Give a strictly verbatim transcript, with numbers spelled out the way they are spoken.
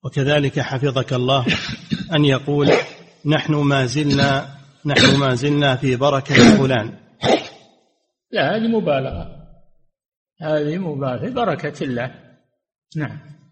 وكذلك حفظك الله أن يقول نحن ما زلنا نحن ما زلنا في بركة فلان. لا، هذه مبالغة، هذه مبالغة في بركة الله. نعم.